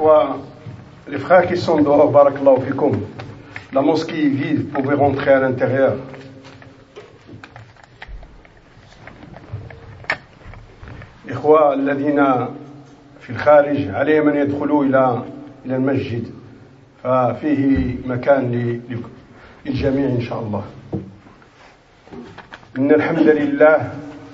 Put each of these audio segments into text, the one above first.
Les frères qui sont dehors, barakallahu fikum, la mosquée est vide, vous pouvez rentrer à l'intérieur. الإخوة الذين في الخارج عليهم أن يدخلوا إلى المسجد ففيه مكان للجميع إن شاء الله. إن الحمد لله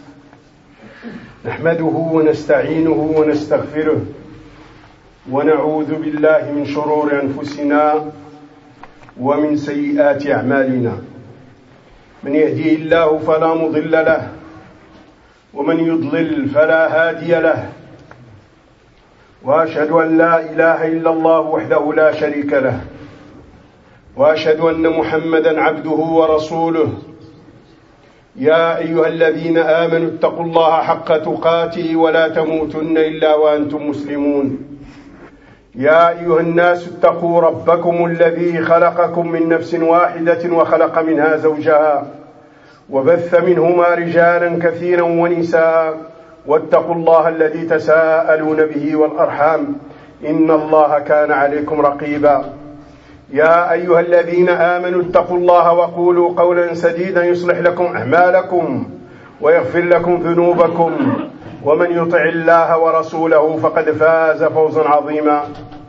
نحمده ونستعينه ونستغفره ونعوذ بالله من شرور أنفسنا ومن سيئات أعمالنا. من يهديه الله فلا مضل له ومن يضلل فلا هادي له، وأشهد أن لا إله إلا الله وحده لا شريك له، وأشهد أن محمدا عبده ورسوله. يا أيها الذين آمنوا اتقوا الله حق تقاته ولا تموتن إلا وأنتم مسلمون. يا أيها الناس اتقوا ربكم الذي خلقكم من نفس واحدة وخلق منها زوجها وبث منهما رجالا كثيرا ونساء، واتقوا الله الذي تساءلون به والأرحام إن الله كان عليكم رقيبا. يا أيها الذين آمنوا اتقوا الله وقولوا قولا سديدا يصلح لكم أعمالكم ويغفر لكم ذنوبكم، ومن يطع الله ورسوله فقد فاز فوزا عظيما.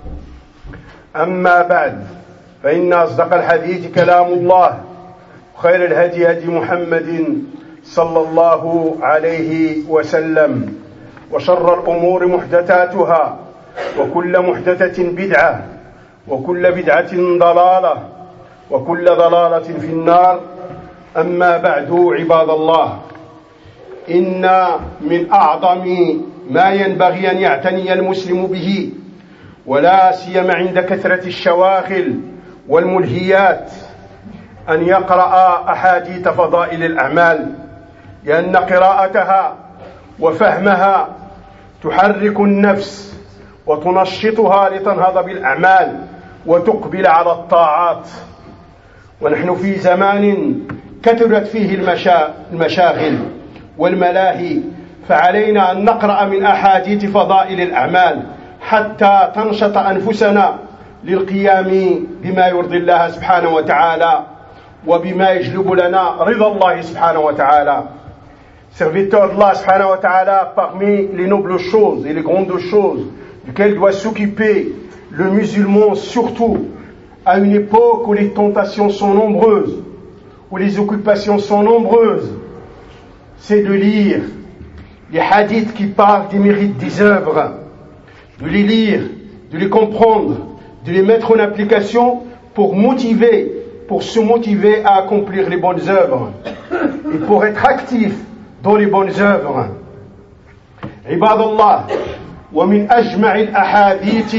أما بعد، فإن أصدق الحديث كلام الله، خير الهدي هدي محمد صلى الله عليه وسلم، وشر الأمور محدثاتها، وكل محدثة بدعة، وكل بدعة ضلالة، وكل ضلالة في النار. أما بعد، عباد الله، إن من أعظم ما ينبغي أن يعتني المسلم به، ولا سيما عند كثرة الشواغل والملهيات، أن يقرأ أحاديث فضائل الأعمال، لأن قراءتها وفهمها تحرك النفس وتنشطها لتنهض بالأعمال وتقبل على الطاعات. ونحن في زمان كثرت فيه المشاغل والملاهي، فعلينا أن نقرأ من أحاديث فضائل الأعمال حتى تنشط أنفسنا للقيام بما يرضي الله سبحانه وتعالى وبما يجلب لنا رضا الله سبحانه وتعالى. Serviteur d'Allah subhanahu wa ta'ala, parmi les nobles choses et les grandes choses duquel doit s'occuper le musulman, surtout à une époque où les tentations sont nombreuses, où les occupations sont nombreuses, c'est de lire les hadiths qui parlent des mérites des œuvres, de les lire, de les comprendre, de les mettre en application pour se motiver à accomplir les bonnes œuvres et pour être actif dans les bonnes œuvres. عباد الله، ومن أجمع الأحاديث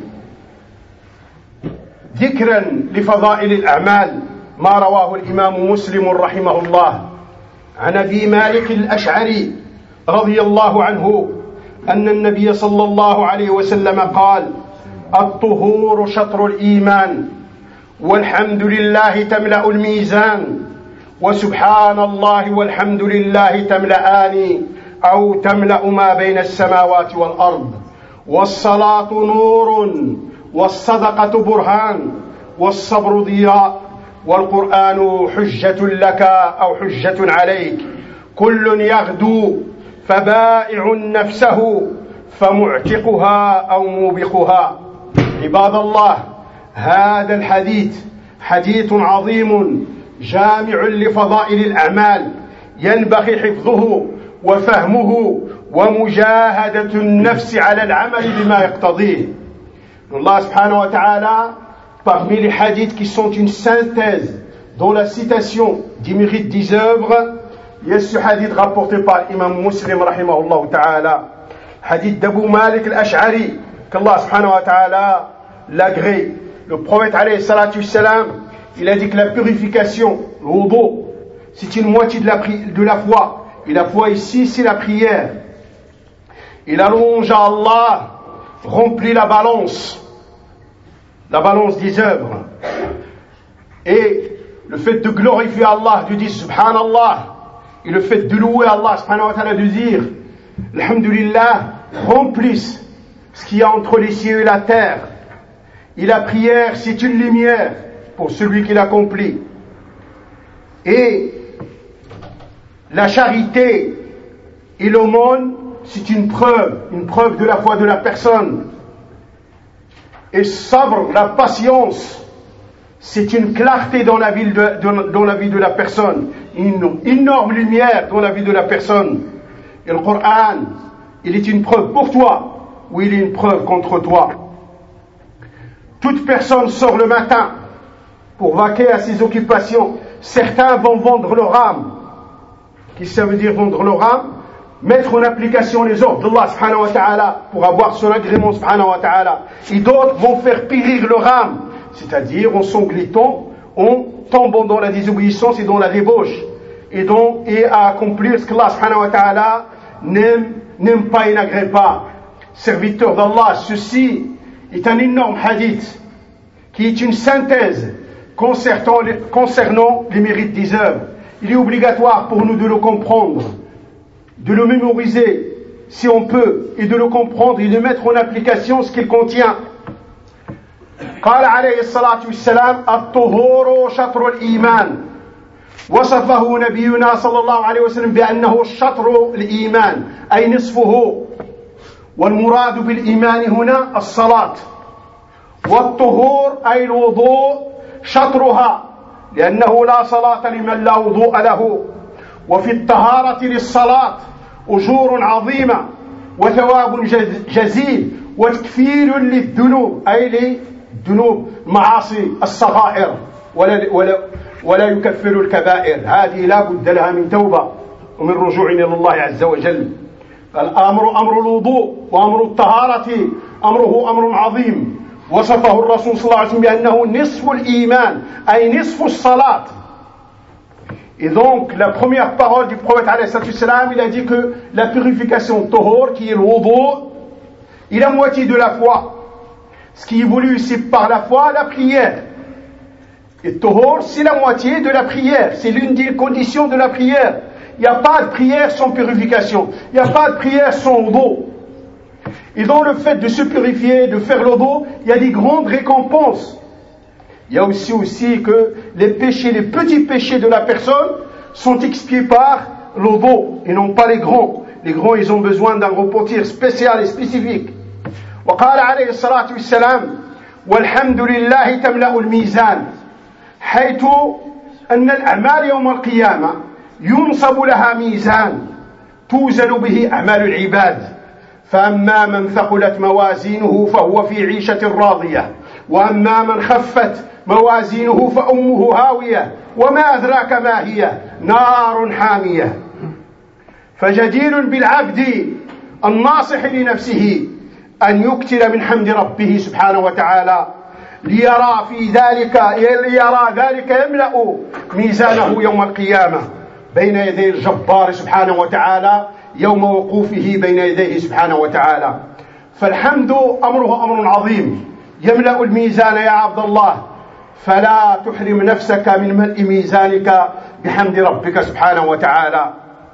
ذكرا لفضائل الأعمال ما رواه الإمام مسلم رحمه الله عن أبي مالك الأشعري رضي الله عنه أن النبي صلى الله عليه وسلم قال: الطهور شطر الإيمان، والحمد لله تملأ الميزان، وسبحان الله والحمد لله تملأان أو تملأ ما بين السماوات والأرض، والصلاة نور، والصدقة برهان، والصبر ضياء، والقرآن حجة لك أو حجة عليك، كل يغدو فبائع نفسه فمعتقها أو موبقها. عباد الله، هذا الحديث حديث عظيم جامع لفضائل الأعمال، ينبغي حفظه وفهمه ومجاهدة النفس على العمل بما يقتضيه. Allah subhanahu wa ta'ala, parmi les hadiths qui sont une synthèse dans la citation des mérites des œuvres, il y a ce hadith rapporté par l'imam Muslim rahimahullah ta'ala, hadith d'Abu Malik al-Ash'ari, qu'Allah subhanahu wa ta'ala l'agrée. Le prophète alayhi salatu salam, il a dit que la purification, le wudu, c'est une moitié de la foi. Et la foi ici, c'est la prière. Et la louange à Allah remplit la balance des œuvres. Et le fait de glorifier Allah, de dire Subhanallah, et le fait de louer Allah subhanahu wa ta'ala, de dire Alhamdulillah, remplissent ce qu'il y a entre les cieux et la terre. Et la prière, c'est une lumière pour celui qui l'accomplit. Et la charité et l'aumône, c'est une preuve de la foi de la personne. Et sabr, la patience, c'est une clarté dans la vie de la personne, une énorme lumière dans la vie de la personne. Et le Coran, il est une preuve pour toi, ou il est une preuve contre toi. Toute personne sort le matin pour vaquer à ses occupations. Certains vont vendre leur âme. Qu'est-ce que ça veut dire vendre leur âme? Mettre en application les ordres d'Allah subhanahu wa ta'ala pour avoir son agrément subhanahu wa ta'ala. Et d'autres vont faire périr leur âme, c'est-à-dire en s'englittant, en tombant dans la désobéissance et dans la débauche, et à accomplir ce qu'Allah subhanahu wa ta'ala n'aime pas et n'agrée pas. Serviteur d'Allah, ceci est un énorme hadith qui est une synthèse concernant les mérites des œuvres. Il est obligatoire pour nous de le comprendre, de le mémoriser si on peut, et de le comprendre et de mettre en application ce qu'il contient. قال عليه الصلاة والسلام الطهور شطر الإيمان وصفه نبينا صلى الله عليه وسلم بأنه شطر الإيمان أي نصفه والمراد بالإيمان هنا الصلاة والطهور أي الوضوء شطرها لأنه لا صلاة لمن لا وضوء له وفي الطهارة للصلاة أجور عظيمة وثواب جزيل وتكفير للذنوب أي للذنوب معاصي الصغائر ولا يكفر الكبائر. هذه لا بد لها من توبة ومن رجوع إلى الله عز وجل. الأمر أمر الوضوء وأمر الطهارة أمره أمر عظيم وصفه الرسول صلى الله عليه وسلم بأنه نصف الإيمان أي نصف الصلاة. Et donc, la première parole du prophète alayhi salam, il a dit que la purification tohor, qui est le wudu, est la moitié de la foi. Ce qui évolue, c'est par la foi, la prière. Et tohor, c'est la moitié de la prière. C'est l'une des conditions de la prière. Il n'y a pas de prière sans purification. Il n'y a pas de prière sans wudu. Et dans le fait de se purifier, de faire le wudu, il y a des grandes récompenses. Il y a aussi que les péchés, les petits péchés de la personne sont expiés par le wudu et non pas les grands. Les grands, ils ont besoin d'un repentir spécial et spécifique. وقال عليه الصلاة والسلام والحمد لله تملأ الميزان حيث أن الأعمال يوم القيامة ينصب لها ميزان توزن به أعمال العباد فأما من ثقلت موازينه فهو في عيشة راضية وأما من خفت موازينه فأمه هاوية وما أدراك ما هي نار حامية. فجدير بالعبد الناصح لنفسه أن يكثر من حمد ربه سبحانه وتعالى ليرى ذلك يملأ ميزانه يوم القيامة بين يدي الجبار سبحانه وتعالى يوم وقوفه بين يديه سبحانه وتعالى. فالحمد أمره أمر عظيم يملأ الميزان يا عبد الله فلا تحرم نفسك من ملء ميزانك بحمد ربك سبحانه وتعالى.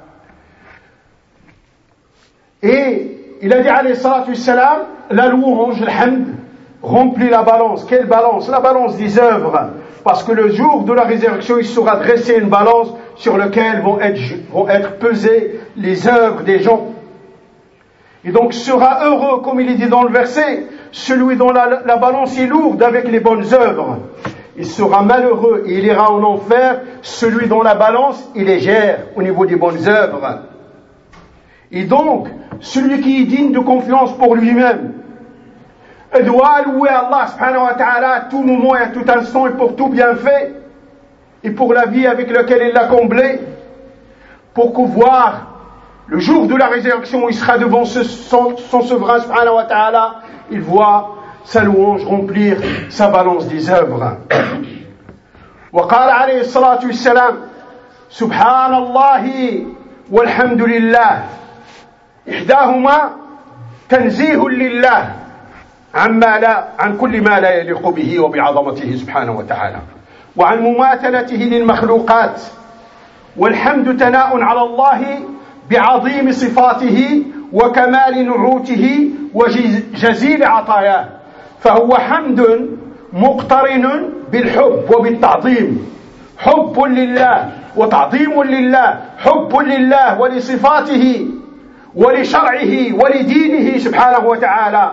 Et il a dit alayhi salatu wassalam, la louange, le hamd, remplit la balance. Quelle balance? La balance des œuvres. Parce que le jour de la résurrection, il sera dressé une balance sur laquelle vont être pesées les œuvres des gens. Et donc sera heureux, comme il est dit dans le verset, celui dont la balance est lourde avec les bonnes œuvres. Il sera malheureux et il ira en enfer, celui dont la balance est légère au niveau des bonnes œuvres. Et donc, celui qui est digne de confiance pour lui-même, doit louer Allah subhanahu wa ta'ala à tout moment et à tout instant et pour tout bienfait et pour la vie avec laquelle il l'a comblé, pour voir le jour de la résurrection où il sera devant son souverain subhanahu wa ta'ala, il voit sa louange remplir sa balance des œuvres. وقال عليه الصلاة والسلام سبحان الله والحمد لله إحداهما تنزيه لله عن كل ما لا يليق به وبعظمته سبحانه وتعالى وعن مماثلته للمخلوقات والحمد ثناء على الله بعظيم صفاته وكمال نعوته وجزيل عطاياه فهو حمد مقترن بالحب وبالتعظيم حب لله وتعظيم لله حب لله ولصفاته ولشرعه ولدينه سبحانه وتعالى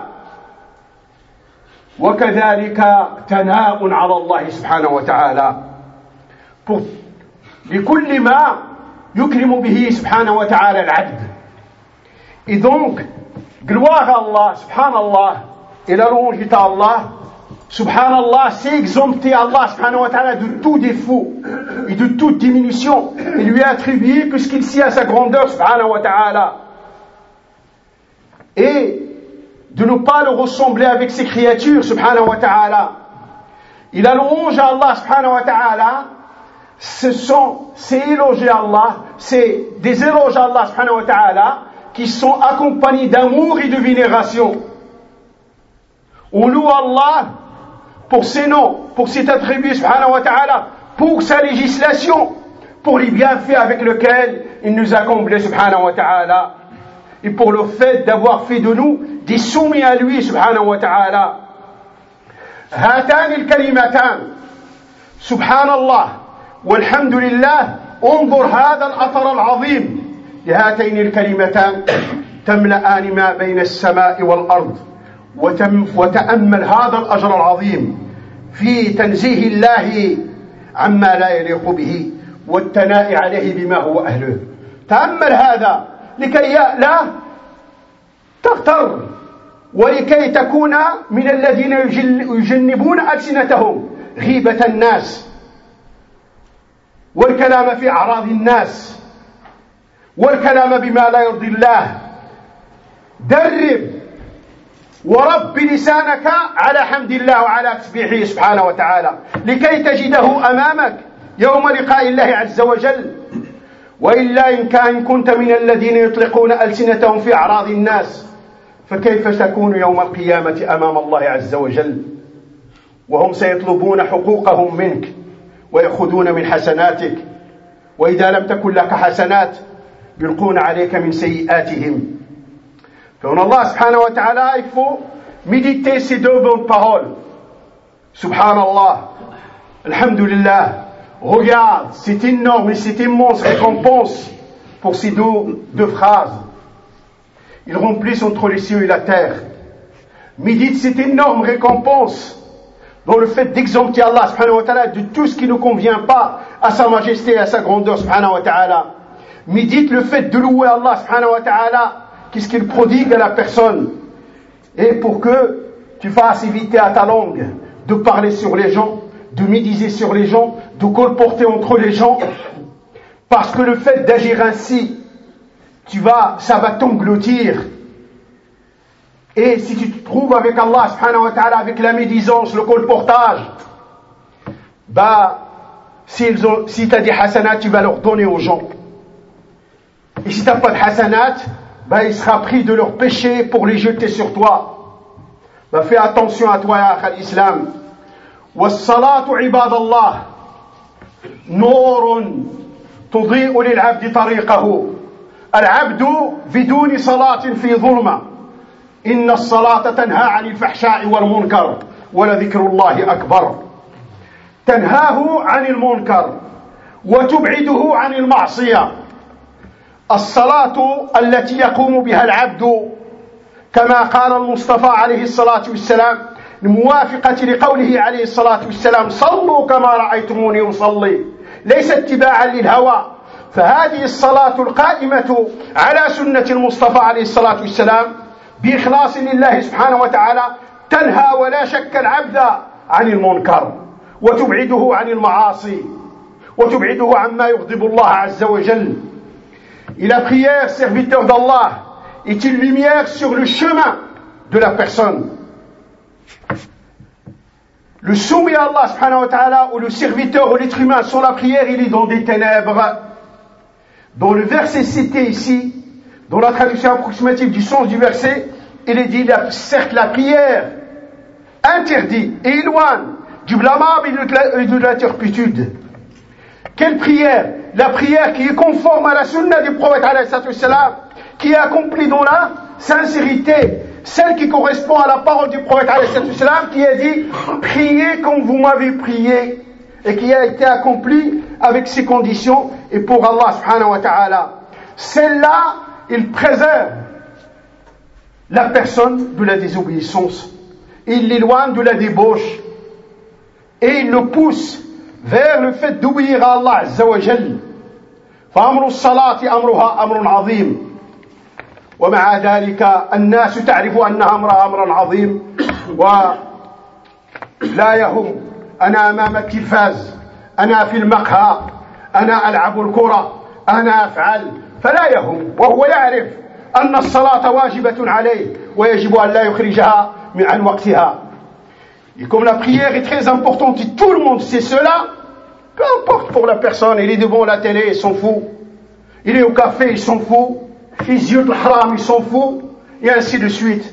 وكذلك ثناء على الله سبحانه وتعالى لكل ما يكرم به سبحانه وتعالى العبد. Et donc, gloire à Allah, subhanallah, et la louange est à Allah. Subhanallah, c'est exempter Allah subhanahu wa ta'ala de tout défaut et de toute diminution et lui attribuer que ce qu'il sait à sa grandeur subhanahu wa ta'ala. Et de ne pas le ressembler avec ses créatures subhanahu wa ta'ala. Et la louange à Allah subhanahu wa ta'ala, c'est éloger Allah, c'est des éloges à Allah subhanahu wa ta'ala qui sont accompagnés d'amour et de vénération. On loue Allah pour ses noms, pour ses attributs subhanahu wa ta'ala, pour sa législation, pour les bienfaits avec lesquels il nous a comblés subhanahu wa ta'ala, et pour le fait d'avoir fait de nous des soumis à lui subhanahu wa ta'ala. هاتان الكلمتان سبحان الله والحمد لله انظر هذا الأثر العظيم لهاتين الكلمتان تملأان ما بين السماء والأرض وتأمل هذا الأجر العظيم في تنزيه الله عما لا يليق به والثناء عليه بما هو أهله. تأمل هذا لكي لا تغتر ولكي تكون من الذين يجنبون ألسنتهم غيبة الناس والكلام في أعراض الناس والكلام بما لا يرضي الله. درب ورب لسانك على حمد الله وعلى تسبيحه سبحانه وتعالى لكي تجده أمامك يوم لقاء الله عز وجل. وإلا إن كنت من الذين يطلقون ألسنتهم في أعراض الناس فكيف تكون يوم القيامة أمام الله عز وجل وهم سيطلبون حقوقهم منك ويأخذون من حسناتك وإذا لم تكن لك حسنات يلقون عليك من سيئاتهم. فهنا الله سبحانه وتعالى il faut méditer ces deux bonnes paroles. Subhanallah, alhamdulillah, regarde cette énorme et cette immense récompense pour ces deux phrases. Ils remplissent entre les cieux et la terre. Médite cette énorme récompense dans le fait d'exempter Allah subhanahu wa ta'ala de tout ce qui ne convient pas à sa majesté et à sa grandeur subhanahu wa ta'ala. Médite le fait de louer Allah subhanahu wa ta'ala, qu'est-ce qu'il prodigue à la personne. Et pour que tu fasses éviter à ta langue de parler sur les gens, de médiser sur les gens, de colporter entre les gens, parce que le fait d'agir ainsi, ça va t'engloutir. Et si tu te trouves avec Allah subhanahu wa ta'ala, avec la médisance, le colportage, si tu as des hasanats, tu vas leur donner aux gens. Et si tu n'as pas de hasanat, il sera pris de leurs péchés pour les jeter sur toi. Fais attention à toi, ya akhal islam. والصلاة عباد الله نور تضيء للعبد طريقه. العبد بدون صلاة في ظلمة. إن الصلاة تنهى عن الفحشاء والمنكر ولذكر الله أكبر. تنهاه عن المنكر وتبعده عن المعصية. الصلاة التي يقوم بها العبد كما قال المصطفى عليه الصلاة والسلام الموافقة لقوله عليه الصلاة والسلام صلوا كما رأيتموني أصلي ليس اتباعا للهوى. فهذه الصلاة القائمة على سنة المصطفى عليه الصلاة والسلام بإخلاص لله سبحانه وتعالى تنهى ولا شك العبد عن المنكر وتبعده عن المعاصي وتبعده عما يغضب الله عز وجل. Et la prière, serviteur d'Allah, est une lumière sur le chemin de la personne. Le soumis à Allah subhanahu wa ta'ala ou le serviteur ou l'être humain sans la prière, il est dans des ténèbres. Dans le verset cité ici, dans la traduction approximative du sens du verset, il est dit, certes la prière interdit et éloigne du blâmable et de la turpitude. Quelle prière? La prière qui est conforme à la sunna du prophète alayhi salatu wassalam, qui est accomplie dans la sincérité, celle qui correspond à la parole du prophète qui a dit « Priez comme vous m'avez prié » et qui a été accomplie avec ces conditions et pour Allah subhanahu wa ta'ala. Celle-là, il préserve la personne de la désobéissance, il l'éloigne de la débauche et il le pousse vers le fait d'obéir à Allah azza wa jal. فأمر الصلاة أمرها أمر عظيم ومع ذلك الناس تعرف أنها أمر عظيم ولا يهم أنا أمام التلفاز أنا في المقهى أنا ألعب الكرة أنا أفعل فلا يهم وهو يعرف أن الصلاة واجبة عليه ويجب أن لا يخرجها عن وقتها. Et comme la prière est très importante et tout le monde sait cela, peu importe pour la personne, il est devant la télé, il s'en fout. Il est au café, il s'en fout. Il ziote l'haram, il s'en fout. Et ainsi de suite.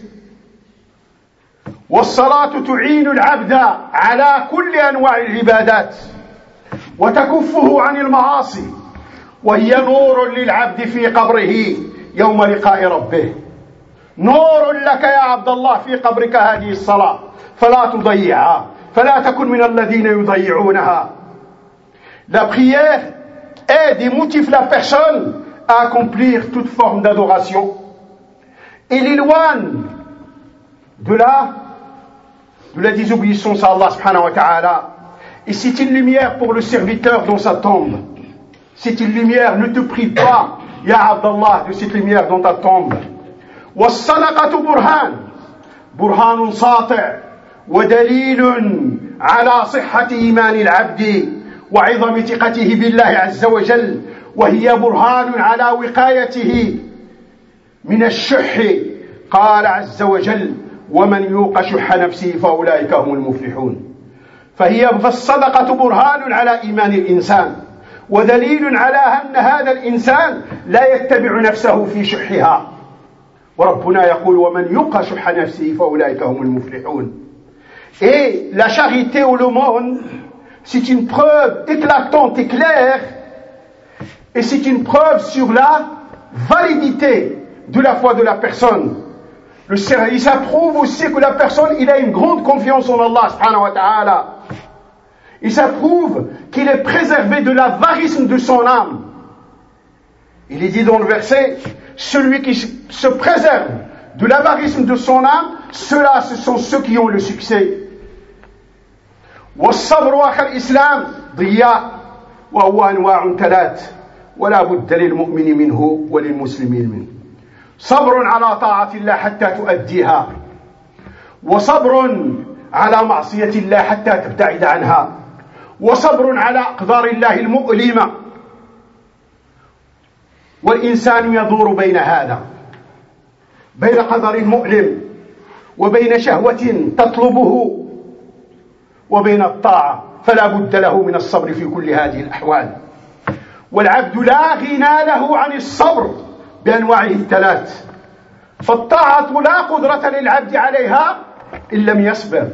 والصلاة تعين العبد على كل أنواع العبادات وتكفه عن المعاصي وهي نور للعبد في قبره يوم لقاء ربه. نور لك يا عبد الله في قبرك هذه الصلاة فلا تضيعها فلا تكن من الذين يضيعونها. La prière aide et motive la personne à accomplir toute forme d'adoration et l'éloigne de la désobéissance à Allah subhanahu wa ta'ala. Et c'est une lumière pour le serviteur dans sa tombe. C'est une lumière, ne te prive pas, ya Abdallah, de cette lumière dans ta tombe. والصدقة برهان ساطع ودليل على صحة إيمان العبد وعظم ثقته بالله عز وجل وهي برهان على وقايته من الشح قال عز وجل ومن يوق شح نفسه فأولئك هم المفلحون. فالصدقة برهان على إيمان الإنسان ودليل على أن هذا الإنسان لا يتبع نفسه في شحها وربنا يقول ومن يوق شح نفسه فأولئك هم المفلحون. Et la charité ou l'aumône, c'est une preuve éclatante et claire, et c'est une preuve sur la validité de la foi de la personne. Il s'approuve aussi que la personne, il a une grande confiance en Allah subhanahu wa ta'ala. Il s'approuve qu'il est préservé de l'avarisme de son âme. Il est dit dans le verset, celui qui se préserve de l'avarisme de son âme, ceux-là, ce sont ceux qui ont le succès. والصبر أخي الإسلام ضياء وهو أنواع ثلاث ولا بد للمؤمن منه وللمسلمين منه. صبر على طاعة الله حتى تؤديها وصبر على معصية الله حتى تبتعد عنها وصبر على أقدار الله المؤلمة والإنسان يدور بين هذا بين قدر مؤلم وبين شهوة تطلبه وبين الطاعة فلا بد له من الصبر في كل هذه الأحوال. والعبد لا غنى له عن الصبر بأنواعه الثلاث. فالطاعة لا قدرة للعبد عليها إن لم يصبر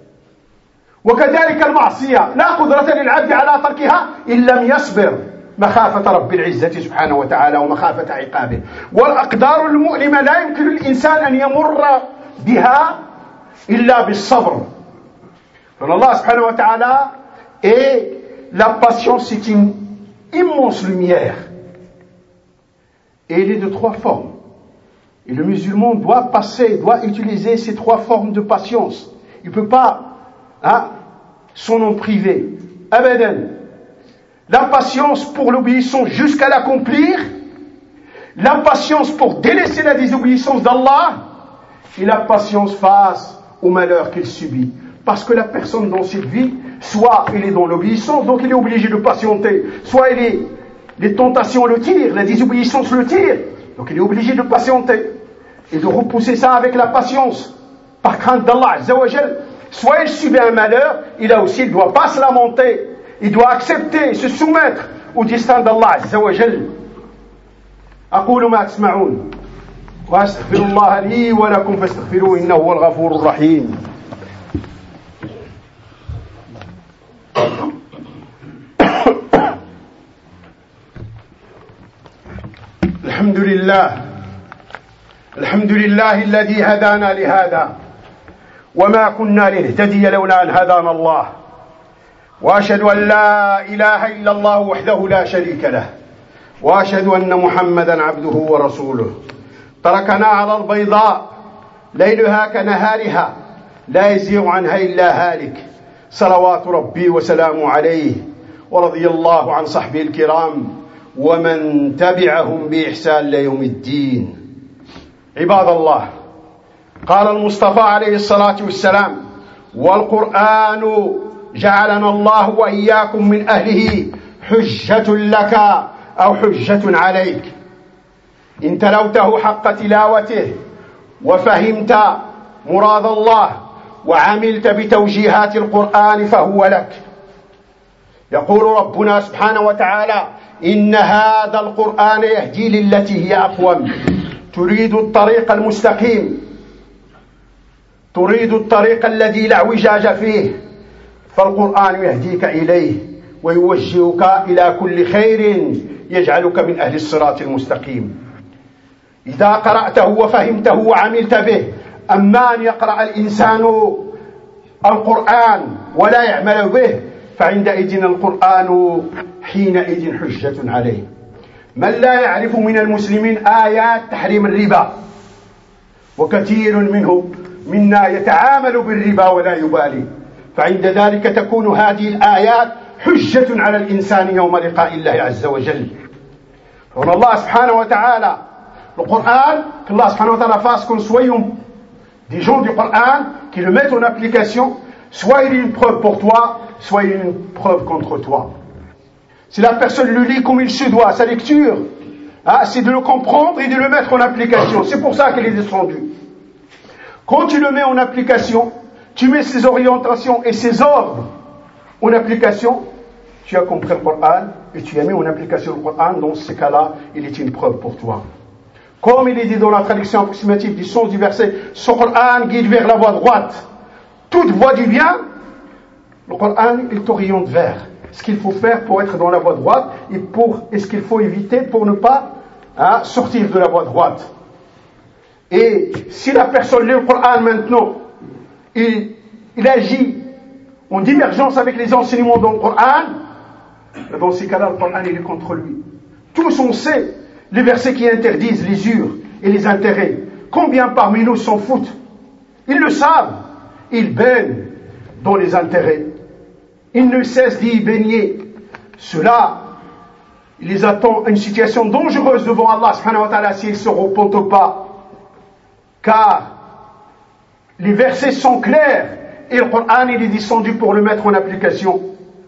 وكذلك المعصية لا قدرة للعبد على تركها إن لم يصبر مخافة رب العزة سبحانه وتعالى ومخافة عقابه. والأقدار المؤلمة لا يمكن الإنسان أن يمر بها إلا بالصبر. Donc Allah subhanahu wa ta'ala, et la patience c'est une immense lumière et elle est de trois formes et le musulman doit utiliser ces trois formes de patience. Il ne peut pas s'en en priver abadan. La patience pour l'obéissance jusqu'à l'accomplir, la patience pour délaisser la désobéissance d'Allah et la patience face au malheur qu'il subit. Parce que la personne dans cette vie, soit elle est dans l'obéissance, donc il est obligé de patienter, soit les tentations le tirent, la désobéissance le tire, donc il est obligé de patienter et de repousser ça avec la patience, par crainte d'Allah Azza wa Jal. Soit il subit un malheur, il ne doit pas se lamenter, il doit accepter, se soumettre au destin d'Allah Azza wa Jal. أقول ما تسمعون وأستغفر الله لي ولكم فاستغفروه إنه هو الغفور الرحيم. الحمد لله الحمد لله الذي هدانا لهذا وما كنا لنهتدي لولا أن هدانا الله، وأشهد أن لا إله إلا الله وحده لا شريك له، وأشهد أن محمدا عبده ورسوله. تركنا على البيضاء ليلها كنهارها لا يزيغ عنها إلا هالك، صلوات ربي وسلامه عليه، ورضي الله عن صحبه الكرام ومن تبعهم بإحسان ليوم الدين. عباد الله، قال المصطفى عليه الصلاة والسلام: والقرآن جعلنا الله وإياكم من أهله حجة لك أو حجة عليك. إن تلوته حق تلاوته وفهمت مراد الله وعملت بتوجيهات القرآن فهو لك. يقول ربنا سبحانه وتعالى: إن هذا القرآن يهدي للتي هي أقوم. تريد الطريق المستقيم، تريد الطريق الذي لا اعوجاج فيه، فالقرآن يهديك إليه ويوجهك إلى كل خير يجعلك من أهل الصراط المستقيم. إذا قرأته وفهمته وعملت به. أما أن يقرأ الإنسان القرآن ولا يعمل به فعندئذ القرآن حينئذ حجة عليه. من لا يعرف من المسلمين آيات تحريم الربا، وكثير منا يتعامل بالربا ولا يبالي، فعند ذلك تكون هذه الآيات حجة على الإنسان يوم لقاء الله عز وجل. هنا الله سبحانه وتعالى le Coran, qu'Allah subhanahu wa ta'ala fasse qu'on soit des gens du Coran qui le mettent en application, soit il est une preuve pour toi, soit il est une preuve contre toi. Si la personne le lit comme il se doit, sa lecture, c'est de le comprendre et de le mettre en application. C'est pour ça qu'il est descendu. Quand tu le mets en application, tu mets ses orientations et ses ordres en application, tu as compris le Coran et tu as mis en application le Coran. Dans ce cas-là, il est une preuve pour toi. Comme il est dit dans la traduction approximative du sens du verset, ce Coran guide vers la voie droite. Toute voie du bien, le Coran, il t'oriente vers ce qu'il faut faire pour être dans la voie droite et ce qu'il faut éviter pour ne pas sortir de la voie droite. Et si la personne lit le Coran maintenant, il agit en divergence avec les enseignements dans le Coran, dans ces cas-là, le Coran il est contre lui. Tous on sait les versets qui interdisent les usures et les intérêts. Combien parmi nous s'en foutent? Ils le savent. Ils baignent dans les intérêts. Ils ne cessent d'y baigner. Cela, il les attend une situation dangereuse devant Allah subhanahu wa ta'ala s'ils ne se repentent pas. Car les versets sont clairs et le Coran il est descendu pour le mettre en application.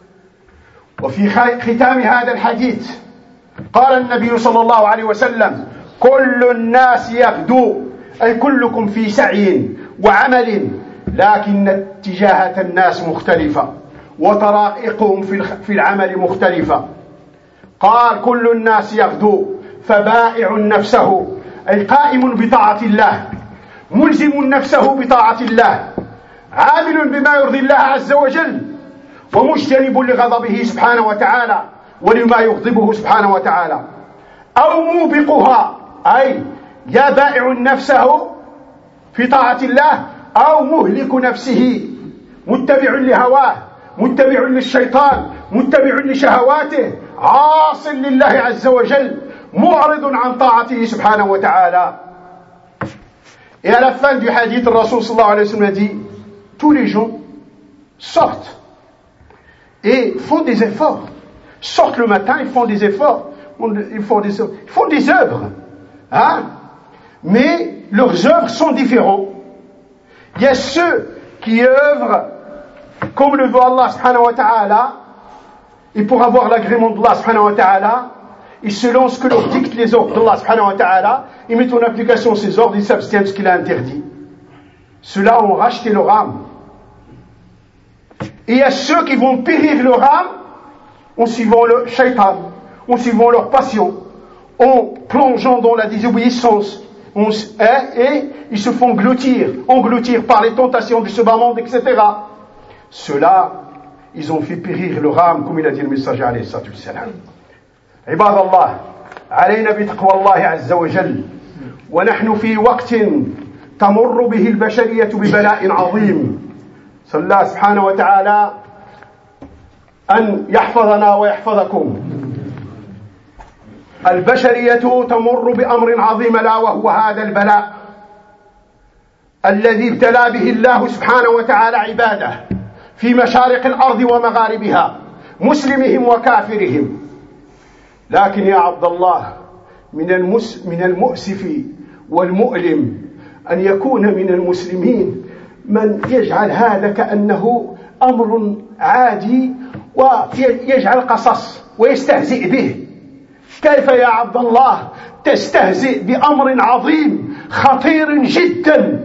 وفي ختام هذا الحديث قال النبي صلى الله عليه وسلم: كل الناس يغدو، أي كلكم في سعي وعمل، لكن اتجاهات الناس مختلفة وطرائقهم في العمل مختلفة. قال: كل الناس يغدو، فبائع نفسه، أي قائم بطاعة الله، ملزم نفسه بطاعة الله، عامل بما يرضي الله عز وجل، ومجتنب لغضبه سبحانه وتعالى ولما يغضبه سبحانه وتعالى. أو موبقها، أي يا بائع نفسه في طاعة الله، أو مهلك نفسه، متبع لهواه، متبع للشيطان، متبع لشهواته، عاص لله عز وجل، معرض عن طاعته سبحانه وتعالى. Et à la fin du hadith, le Rasul sallallahu alayhi wa sallam a dit: tous les gens sortent et font des efforts. Sortent le matin, ils font des efforts, ils font des œuvres, mais leurs œuvres sont différentes. Il y a ceux qui œuvrent comme le veut Allah subhanahu wa ta'ala, et pour avoir l'agrément d'Allah subhanahu wa ta'ala, ils se lancent que leur dictent les ordres d'Allah subhanahu wa ta'ala, ils mettent en application ces ordres, ils s'abstiennent de ce qu'il a interdit. Ceux-là ont racheté leur âme. Et il y a ceux qui vont périr leur âme en suivant le shaitan, en suivant leur passion, en plongeant dans la désobéissance, et ils se font engloutir par les tentations de ce bas monde, etc. Ceux-là, ils ont fait périr leur âme, comme il a dit le messager alayhi salatu wassalam. عباد الله، علينا بتقوى الله عز وجل ونحن في وقت تمر به البشرية ببلاء عظيم. صلى الله سبحانه وتعالى أن يحفظنا ويحفظكم. البشرية تمر بأمر عظيم لا وهو هذا البلاء الذي ابتلى به الله سبحانه وتعالى عباده في مشارق الأرض ومغاربها، مسلمهم وكافرهم. لكن يا عبد الله، من المؤسف والمؤلم أن يكون من المسلمين من يجعل هذا كأنه أمر عادي ويجعل قصص ويستهزئ به. كيف يا عبد الله تستهزئ بأمر عظيم خطير جدا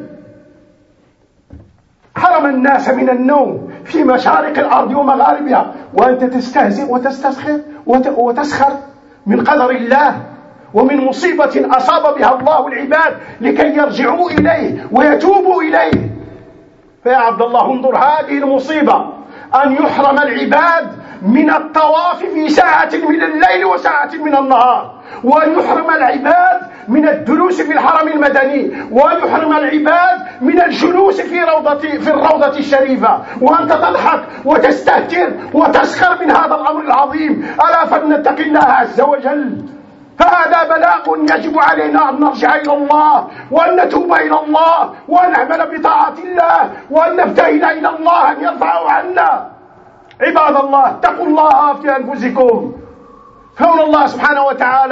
حرم الناس من النوم في مشارق الأرض ومغاربها، وأنت تستهزئ وتستسخر وتسخر من قدر الله ومن مصيبة أصاب بها الله العباد لكي يرجعوا إليه ويتوبوا إليه. فيا عبد الله انظر هذه المصيبة، أن يحرم العباد من الطواف في ساعة من الليل وساعة من النهار، وأن يحرم العباد من الجلوس في الحرم المدني، وأن يحرم العباد من الجلوس في الروضة الشريفة، وأنت تضحك وتستهتر وتسخر من هذا الأمر العظيم. ألا فلنتق الله عز وجل، فهذا بلاء يجب علينا أن نرجع إلى الله وأن نتوب إلى الله وأن نعمل بطاعة الله وأن نبتهل إلى الله أن يرفعه عنا. عباد الله، اتقوا الله في أنفسكم. فهنا الله subhanahu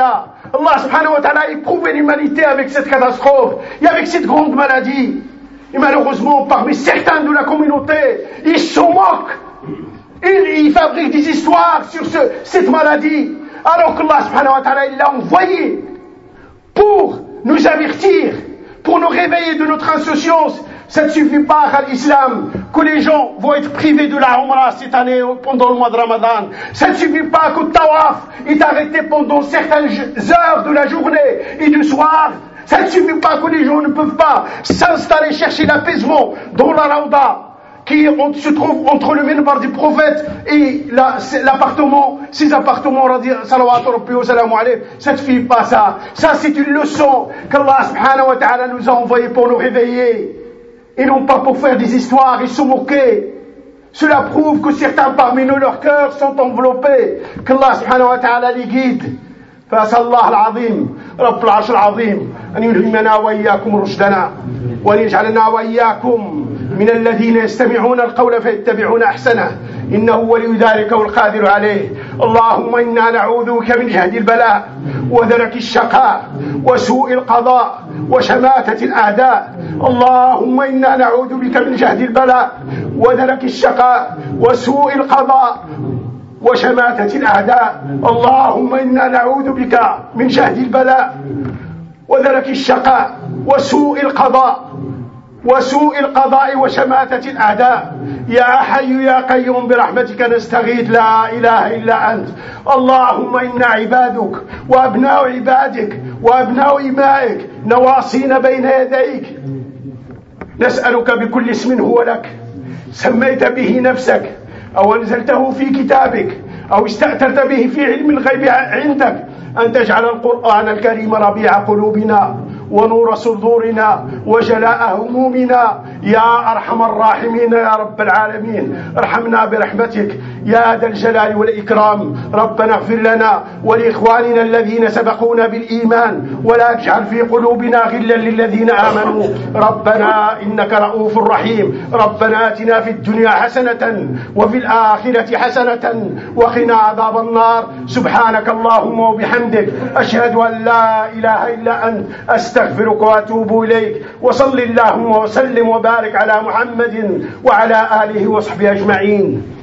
wa ta'ala éprouve l'humanité avec cette catastrophe et avec cette grande maladie. Et malheureusement, parmi certains de la communauté, ils se moquent, ils fabriquent des histoires sur cette maladie, alors qu'Allah subhanahu wa ta'ala il l'a envoyé pour nous avertir, pour nous réveiller de notre insouciance. Ça ne suffit pas à l'islam que les gens vont être privés de la Umrah cette année pendant le mois de Ramadan. Ça ne suffit pas que le tawaf est arrêté pendant certaines heures de la journée et du soir. Ça ne suffit pas que les gens ne peuvent pas s'installer, chercher l'apaisement dans la Rawda qui se trouve entre le minbar du prophète et l'appartement, ces appartements, salawatu rabbi wa salamu alayhi. Ça ne suffit pas ça. Ça c'est une leçon qu'Allah subhanahu wa ta'ala nous a envoyé pour nous réveiller. Et non pas pour faire des histoires et se moquer. Cela prouve que certains parmi nous, leurs cœurs sont enveloppés, qu'Allah subhanahu wa ta'ala les guide. فأسأل الله العظيم رب العرش العظيم أن يلهمنا وإياكم رشدنا وأن يجعلنا وإياكم من الذين يستمعون القول فيتبعون أحسنه، إنه ولي ذلك والقادر عليه. اللهم إنا نعوذ بك من جهد البلاء ودرك الشقاء وسوء القضاء وشماتة الأعداء. اللهم إنا نعوذ بك من جهد البلاء ودرك الشقاء وسوء القضاء وشماتة الأعداء. اللهم إنا نعوذ بك من جهد البلاء ودرك الشقاء وسوء القضاء وشماتة الأعداء. يا حي يا قيوم برحمتك نستغيث، لا إله إلا أنت. اللهم إنا عبادك وأبناء عبادك وأبناء إمائك نواصين بين يديك، نسألك بكل اسم هو لك سميت به نفسك أو أنزلته في كتابك أو استأثرت به في علم الغيب عندك، أن تجعل القرآن الكريم ربيع قلوبنا ونور صدورنا وجلاء همومنا يا أرحم الراحمين يا رب العالمين. ارحمنا برحمتك يا ذا الجلال والإكرام. ربنا اغفر لنا ولإخواننا الذين سبقونا بالإيمان ولا تجعل في قلوبنا غلا للذين آمنوا ربنا إنك رؤوف رحيم. ربنا آتنا في الدنيا حسنة وفي الآخرة حسنة وقنا عذاب النار. سبحانك اللهم وبحمدك أشهد أن لا إله إلا أنت أستغفرك وأتوب إليك. وصل اللهم وسلم وبارك على محمد وعلى آله وصحبه أجمعين.